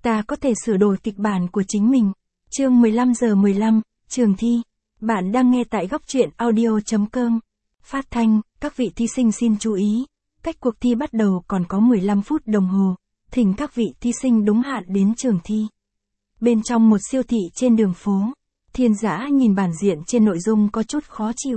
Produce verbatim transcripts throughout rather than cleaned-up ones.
Ta có thể sửa đổi kịch bản của chính mình. Chương mười lăm giờ mười lăm, trường thi. Bạn đang nghe tại góc truyện audio chấm com. Phát thanh, các vị thí sinh xin chú ý. Cách cuộc thi bắt đầu còn có mười lăm phút đồng hồ. Thỉnh các vị thí sinh đúng hạn đến trường thi. Bên trong một siêu thị trên đường phố, Thiên Dã nhìn bản diện trên nội dung có chút khó chịu.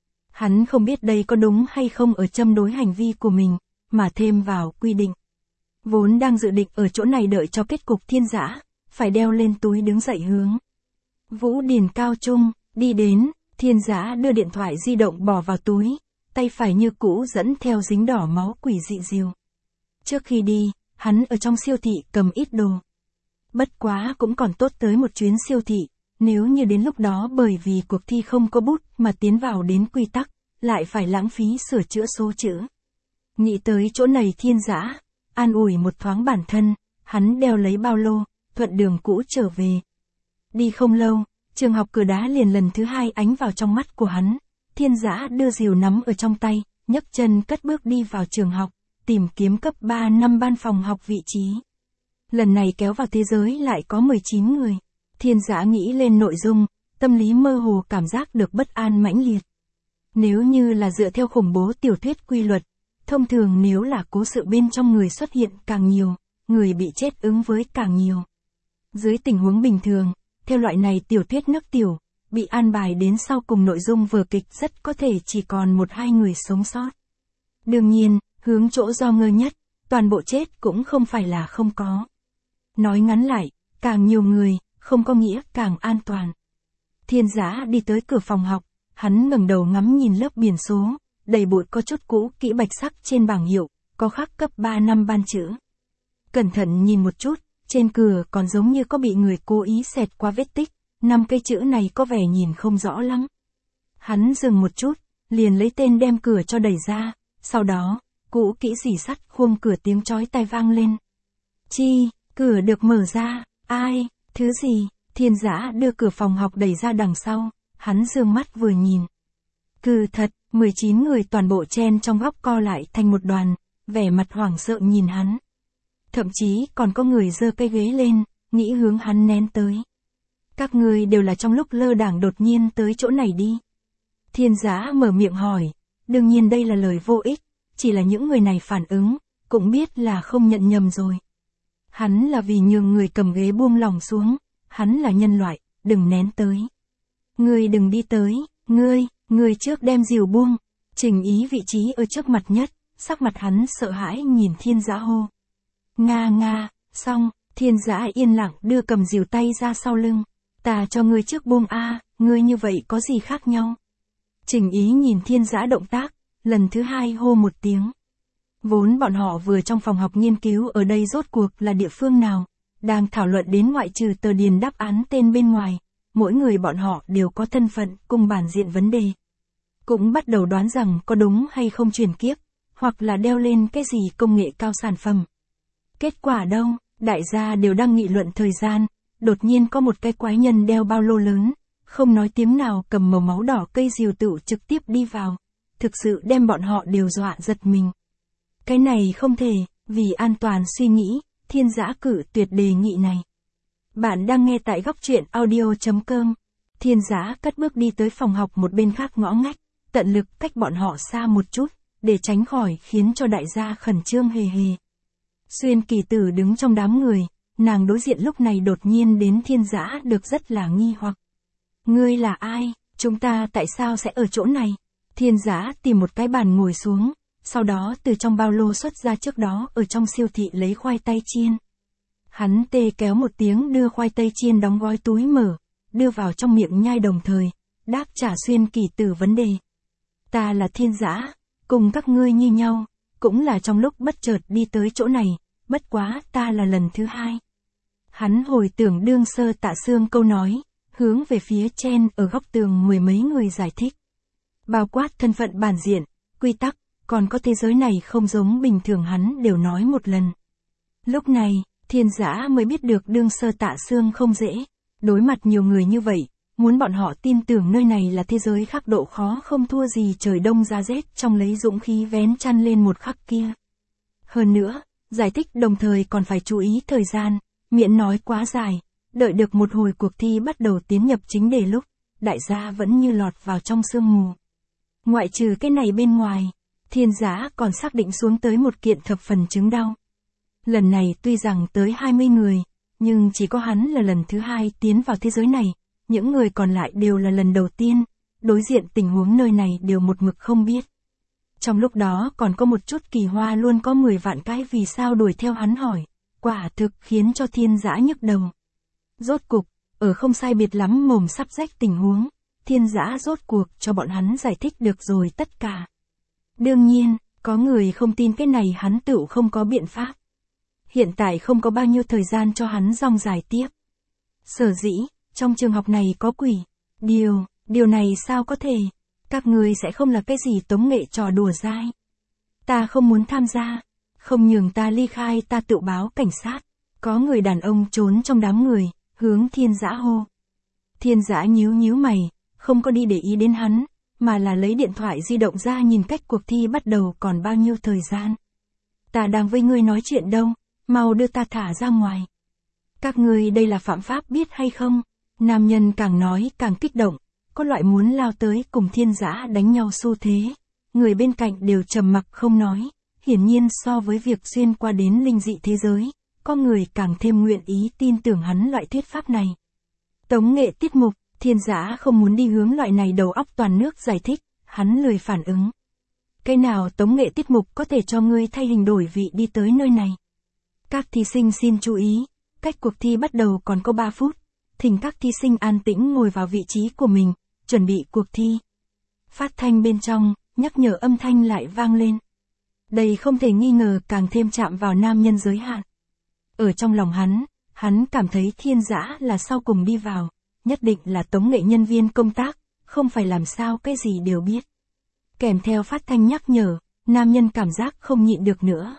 Hắn không biết đây có đúng hay không ở châm đối hành vi của mình, mà thêm vào quy định. Vốn đang dự định ở chỗ này đợi cho kết cục Thiên Dã, phải đeo lên túi đứng dậy hướng Vũ Điền Cao Trung, đi đến, Thiên Dã đưa điện thoại di động bỏ vào túi, tay phải như cũ dẫn theo dính đỏ máu quỷ dị diều. Trước khi đi, hắn ở trong siêu thị cầm ít đồ. Bất quá cũng còn tốt tới một chuyến siêu thị, nếu như đến lúc đó bởi vì cuộc thi không có bút mà tiến vào đến quy tắc, lại phải lãng phí sửa chữa số chữ. Nghĩ tới chỗ này Thiên Dã an ủi một thoáng bản thân, hắn đeo lấy ba lô, thuận đường cũ trở về. Đi không lâu, trường học cửa đá liền lần thứ hai ánh vào trong mắt của hắn. Thiên Dã đưa rìu nắm ở trong tay, nhấc chân cất bước đi vào trường học, tìm kiếm cấp ba năm ban phòng học vị trí. Lần này kéo vào thế giới lại có mười chín người. Thiên Dã nghĩ lên nội dung, tâm lý mơ hồ cảm giác được bất an mãnh liệt. Nếu như là dựa theo khủng bố tiểu thuyết quy luật, thông thường nếu là cố sự bên trong người xuất hiện càng nhiều, người bị chết ứng với càng nhiều. Dưới tình huống bình thường, theo loại này tiểu thuyết nước tiểu, bị an bài đến sau cùng nội dung vở kịch rất có thể chỉ còn một hai người sống sót. Đương nhiên, hướng chỗ do ngơ nhất, toàn bộ chết cũng không phải là không có. Nói ngắn lại, càng nhiều người, không có nghĩa càng an toàn. Thiên Dã đi tới cửa phòng học, hắn ngẩng đầu ngắm nhìn lớp biển số, đầy bụi có chút cũ kỹ bạch sắc trên bảng hiệu, có khắc cấp ba năm ban chữ. Cẩn thận nhìn một chút, trên cửa còn giống như có bị người cố ý xẹt qua vết tích, năm cái chữ này có vẻ nhìn không rõ lắm. Hắn dừng một chút, liền lấy tên đem cửa cho đẩy ra, sau đó, cũ kỹ rỉ sắt khum cửa tiếng chói tai vang lên. Chi, cửa được mở ra, ai, thứ gì? Thiên Dã đưa cửa phòng học đẩy ra đằng sau, hắn dương mắt vừa nhìn. Cừ thật, mười chín người toàn bộ chen trong góc co lại thành một đoàn, vẻ mặt hoảng sợ nhìn hắn. Thậm chí còn có người giơ cây ghế lên, nghĩ hướng hắn nén tới. Các người đều là trong lúc lơ đảng đột nhiên tới chỗ này đi. Thiên Dã mở miệng hỏi, đương nhiên đây là lời vô ích, chỉ là những người này phản ứng, cũng biết là không nhận nhầm rồi. Hắn là vì nhường người cầm ghế buông lỏng xuống, hắn là nhân loại, đừng nén tới. Ngươi đừng đi tới, ngươi, ngươi trước đem rìu buông, chỉnh ý vị trí ở trước mặt nhất, sắc mặt hắn sợ hãi nhìn Thiên Dã hô. Nga nga, xong, Thiên Dã yên lặng đưa cầm rìu tay ra sau lưng. Ta cho ngươi trước buông a, ngươi như vậy có gì khác nhau? Chỉnh ý nhìn Thiên Dã động tác, lần thứ hai hô một tiếng. Vốn bọn họ vừa trong phòng học nghiên cứu ở đây rốt cuộc là địa phương nào, đang thảo luận đến ngoại trừ tờ điền đáp án tên bên ngoài, mỗi người bọn họ đều có thân phận cùng bản diện vấn đề. Cũng bắt đầu đoán rằng có đúng hay không chuyển kiếp, hoặc là đeo lên cái gì công nghệ cao sản phẩm. Kết quả đâu, đại gia đều đang nghị luận thời gian, đột nhiên có một cái quái nhân đeo ba lô lớn, không nói tiếng nào cầm màu máu đỏ cây diều tựu trực tiếp đi vào, thực sự đem bọn họ đều dọa giật mình. Cái này không thể, vì an toàn suy nghĩ, Thiên Dã cử tuyệt đề nghị này. Bạn đang nghe tại góc truyện audio chấm com. Thiên Dã cất bước đi tới phòng học một bên khác ngõ ngách, tận lực cách bọn họ xa một chút, để tránh khỏi khiến cho đại gia khẩn trương hề hề. Xuyên Kỳ Tử đứng trong đám người, nàng đối diện lúc này đột nhiên đến Thiên Dã được rất là nghi hoặc. Ngươi là ai? Chúng ta tại sao sẽ ở chỗ này? Thiên Dã tìm một cái bàn ngồi xuống, sau đó từ trong bao lô xuất ra trước đó ở trong siêu thị lấy khoai tây chiên. Hắn tê kéo một tiếng đưa khoai tây chiên đóng gói túi mở, đưa vào trong miệng nhai đồng thời, đáp trả Xuyên Kỳ Tử vấn đề. Ta là Thiên Dã, cùng các ngươi như nhau, cũng là trong lúc bất chợt đi tới chỗ này, bất quá ta là lần thứ hai. Hắn hồi tưởng đương sơ Tạ Xương câu nói, hướng về phía chen ở góc tường mười mấy người giải thích. Bao quát thân phận bản diện, quy tắc, còn có thế giới này không giống bình thường hắn đều nói một lần. Lúc này, Thiên Dã mới biết được đương sơ Tạ Xương không dễ, đối mặt nhiều người như vậy, muốn bọn họ tin tưởng nơi này là thế giới khác độ khó không thua gì trời đông giá rét trong lấy dũng khí vén chăn lên một khắc kia. Hơn nữa, giải thích đồng thời còn phải chú ý thời gian, miễn nói quá dài, đợi được một hồi cuộc thi bắt đầu tiến nhập chính đề lúc, đại gia vẫn như lọt vào trong sương mù. Ngoại trừ cái này bên ngoài, Thiên Giã còn xác định xuống tới một kiện thập phần chứng đau. Lần này tuy rằng tới hai mươi người, nhưng chỉ có hắn là lần thứ hai tiến vào thế giới này, những người còn lại đều là lần đầu tiên, đối diện tình huống nơi này đều một mực không biết. Trong lúc đó còn có một chút kỳ hoa luôn có mười vạn cái vì sao đuổi theo hắn hỏi, quả thực khiến cho Thiên Giã nhức đầu. Rốt cục, ở không sai biệt lắm mồm sắp rách tình huống, Thiên Giã rốt cuộc cho bọn hắn giải thích được rồi tất cả. Đương nhiên, có người không tin cái này hắn tựu không có biện pháp. Hiện tại không có bao nhiêu thời gian cho hắn rong dài tiếp. Sở dĩ, trong trường học này có quỷ. Điều, điều này sao có thể? Các người sẽ không là cái gì tống nghệ trò đùa dai. Ta không muốn tham gia. Không nhường ta ly khai ta tự báo cảnh sát. Có người đàn ông trốn trong đám người, hướng Thiên Giã hô. Thiên Giã nhíu nhíu mày, không có đi để ý đến hắn, mà là lấy điện thoại di động ra nhìn cách cuộc thi bắt đầu còn bao nhiêu thời gian. Ta đang với ngươi nói chuyện đâu, mau đưa ta thả ra ngoài. Các ngươi đây là phạm pháp biết hay không? Nam nhân càng nói càng kích động, có loại muốn lao tới cùng Thiên Giã đánh nhau xu thế. Người bên cạnh đều trầm mặc không nói, hiển nhiên so với việc xuyên qua đến linh dị thế giới, có người càng thêm nguyện ý tin tưởng hắn loại thuyết pháp này. Tống nghệ tiết mục, Thiên Giã không muốn đi hướng loại này đầu óc toàn nước giải thích, hắn lười phản ứng. Cái nào tống nghệ tiết mục có thể cho ngươi thay hình đổi vị đi tới nơi này? Các thí sinh xin chú ý, cách cuộc thi bắt đầu còn có ba phút, thỉnh các thí sinh an tĩnh ngồi vào vị trí của mình, chuẩn bị cuộc thi. Phát thanh bên trong, nhắc nhở âm thanh lại vang lên. Đây không thể nghi ngờ càng thêm chạm vào nam nhân giới hạn. Ở trong lòng hắn, hắn cảm thấy Thiên Giã là sau cùng đi vào, nhất định là tống nghệ nhân viên công tác, không phải làm sao cái gì đều biết. Kèm theo phát thanh nhắc nhở, nam nhân cảm giác không nhịn được nữa.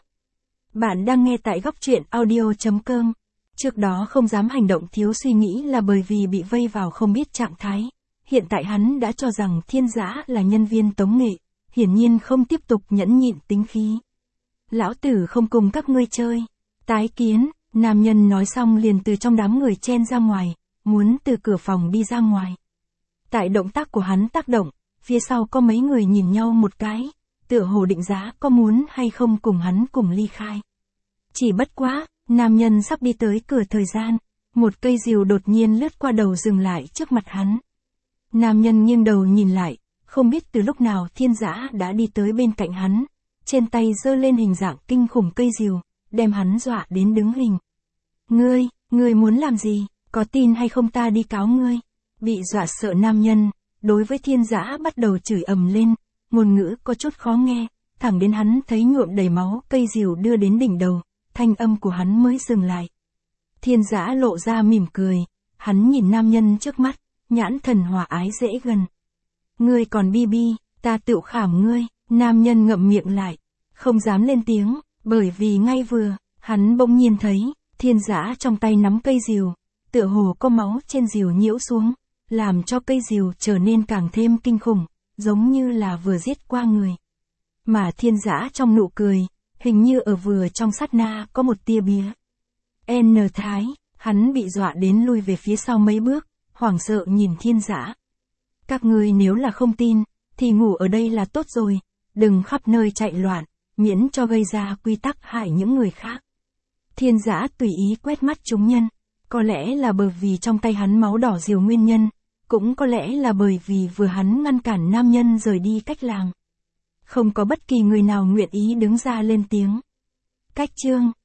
Bạn đang nghe tại góc truyện audio chấm com. Trước đó không dám hành động thiếu suy nghĩ là bởi vì bị vây vào không biết trạng thái. Hiện tại hắn đã cho rằng Thiên Giã là nhân viên tống nghệ, hiển nhiên không tiếp tục nhẫn nhịn tính khí. Lão tử không cùng các ngươi chơi. Tái kiến, nam nhân nói xong liền từ trong đám người chen ra ngoài, muốn từ cửa phòng đi ra ngoài. Tại động tác của hắn tác động, phía sau có mấy người nhìn nhau một cái, tựa hồ định giá có muốn hay không cùng hắn cùng ly khai. Chỉ bất quá, nam nhân sắp đi tới cửa thời gian, một cây rìu đột nhiên lướt qua đầu dừng lại trước mặt hắn. Nam nhân nghiêng đầu nhìn lại, không biết từ lúc nào Thiên Giã đã đi tới bên cạnh hắn, trên tay giơ lên hình dạng kinh khủng cây rìu, đem hắn dọa đến đứng hình. Ngươi, ngươi muốn làm gì, có tin hay không ta đi cáo ngươi? Bị dọa sợ nam nhân, đối với Thiên Giã bắt đầu chửi ầm lên, ngôn ngữ có chút khó nghe, thẳng đến hắn thấy nhuộm đầy máu cây rìu đưa đến đỉnh đầu, thanh âm của hắn mới dừng lại. Thiên Giã lộ ra mỉm cười, hắn nhìn nam nhân trước mắt, nhãn thần hòa ái dễ gần. Ngươi còn bi bi, ta tự khảm ngươi, nam nhân ngậm miệng lại, không dám lên tiếng, bởi vì ngay vừa, hắn bỗng nhiên thấy, Thiên Giã trong tay nắm cây rìu, tựa hồ có máu trên rìu nhiễu xuống, làm cho cây rìu trở nên càng thêm kinh khủng, giống như là vừa giết qua người. Mà Thiên Giã trong nụ cười, hình như ở vừa trong sát na có một tia bía. N Thái, hắn bị dọa đến lui về phía sau mấy bước, hoảng sợ nhìn Thiên Giã. Các ngươi nếu là không tin, thì ngủ ở đây là tốt rồi, đừng khắp nơi chạy loạn, miễn cho gây ra quy tắc hại những người khác. Thiên Giã tùy ý quét mắt chúng nhân, có lẽ là bởi vì trong tay hắn máu đỏ rìu nguyên nhân, cũng có lẽ là bởi vì vừa hắn ngăn cản nam nhân rời đi cách làm. Không có bất kỳ người nào nguyện ý đứng ra lên tiếng. Cách chương